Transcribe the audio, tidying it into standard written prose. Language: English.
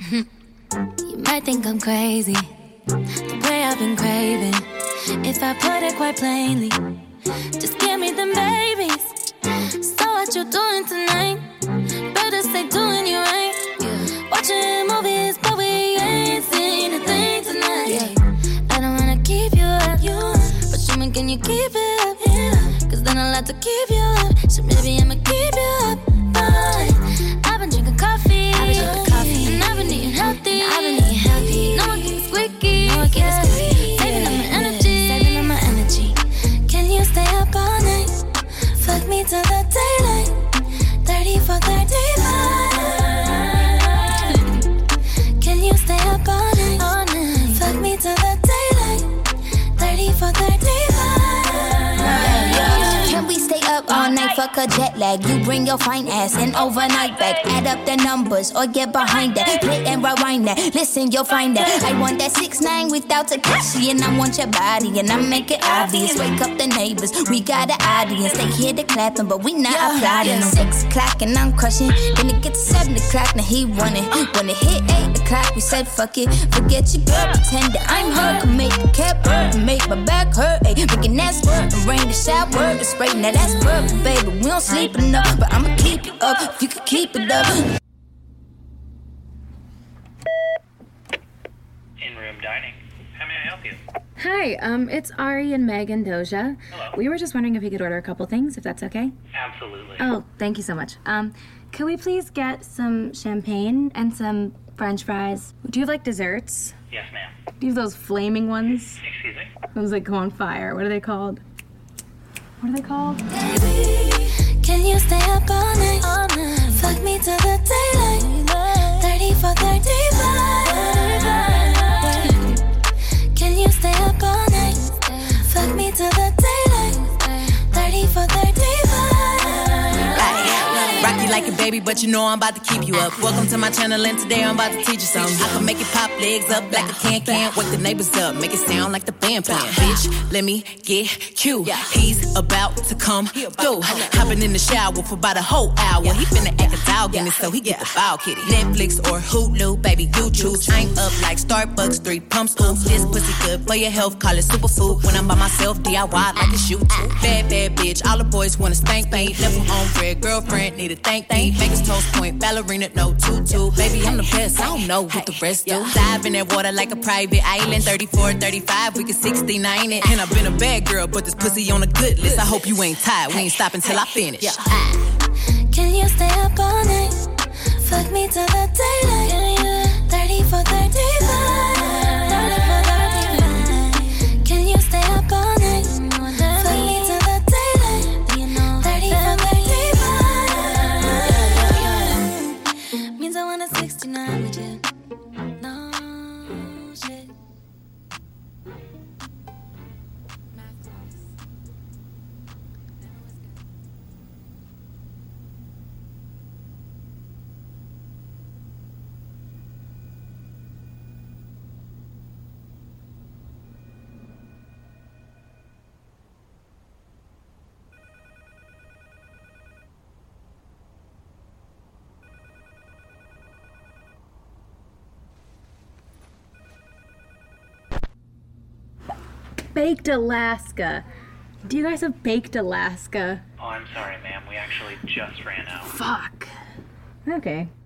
You might think I'm crazy, the way I've been craving. If I put it quite plainly, just give me them babies. So what you doing tonight? Better stay doing you right. Watching movies, but we ain't seen a thing tonight. I don't wanna keep you up, but show me, can you keep it up? Cause then I'll have to keep you up. So maybe I'ma keep you up. Fine. I've been drinking coffee, and I've been eating healthy. No one keeps squeaky, saving up my energy. Can you stay up all night? Fuck me till the daylight. 30 for 35. Can you stay up all night? Fuck me till the daylight. 30 for 35. Can we stay up all night? Fuck a jet lag. You bring your fine ass in overnight back. Add up the numbers or get behind that. Play and rewind that. Listen, you'll find that. I want that 6ix9ine without Tekashi, and I want your body, and I make it obvious. Wake up the neighbors, we got an audience. They hear the clapping, but we not applauding. 6 o'clock and I'm crushing. Then it gets 7 o'clock, now he running. When it hit 8 o'clock, we said fuck it. Forget your girl, pretend that I'm her. Can make the cap hurt, make my back hurt. Ay, making that squirt, rain the shower, the spray. Now that's perfect, baby. We don't sleep enough, but I'ma keep you up if you can keep it up. In-room dining. How may I help you? Hi, it's Ari and Meg and Doja. Hello. We were just wondering if we could order a couple things, if that's okay. Absolutely. Oh, thank you so much. Could we please get some champagne and some French fries? Do you have, like, desserts? Yes, ma'am. Do you have those flaming ones? Excuse me? Those that go on fire. What are they called? Can you stay up all night? Fuck me till the daylight. 30 for 35. Can you stay up all night? Fuck me till the daylight. 30 for 35. Rock you like a baby, but you know I'm about to keep you up. Welcome to my channel, and today I'm about to teach you something. I can make it pop legs up like a can. Wake the neighbors up, make it sound like the band playing. Bitch, let me get cute. He's about to come through. Hopping in the shower for about a whole hour. He finna act a dog in it, so he get the foul kitty. Netflix or Hulu, baby, you choose. I'm up like Starbucks, 3 pumps. Ooh, this pussy good for your health, call it superfood. When I'm by myself, DIY like a shoot. Bad bitch, all the boys wanna spank me. Left him on red, girlfriend need a thank me. Vegas toast point, ballerina, no tutu. Baby, I'm the best, I don't know what the rest do. Dive in that water like a private island. 34, 35, we can 69 it. And I've been a bad girl, but this pussy on a good list. I hope you ain't tired, we ain't stopping till I finish. Can you stay up all night? Fuck me till the daylight. 30 for 35. 30 for 35. Can you stay up all night? Fuck me till the daylight. 30 for 35. Means I want a 69 with you. No shit. Baked Alaska. Do you guys have Baked Alaska? Oh, I'm sorry, ma'am. We actually just ran out. Fuck. Okay.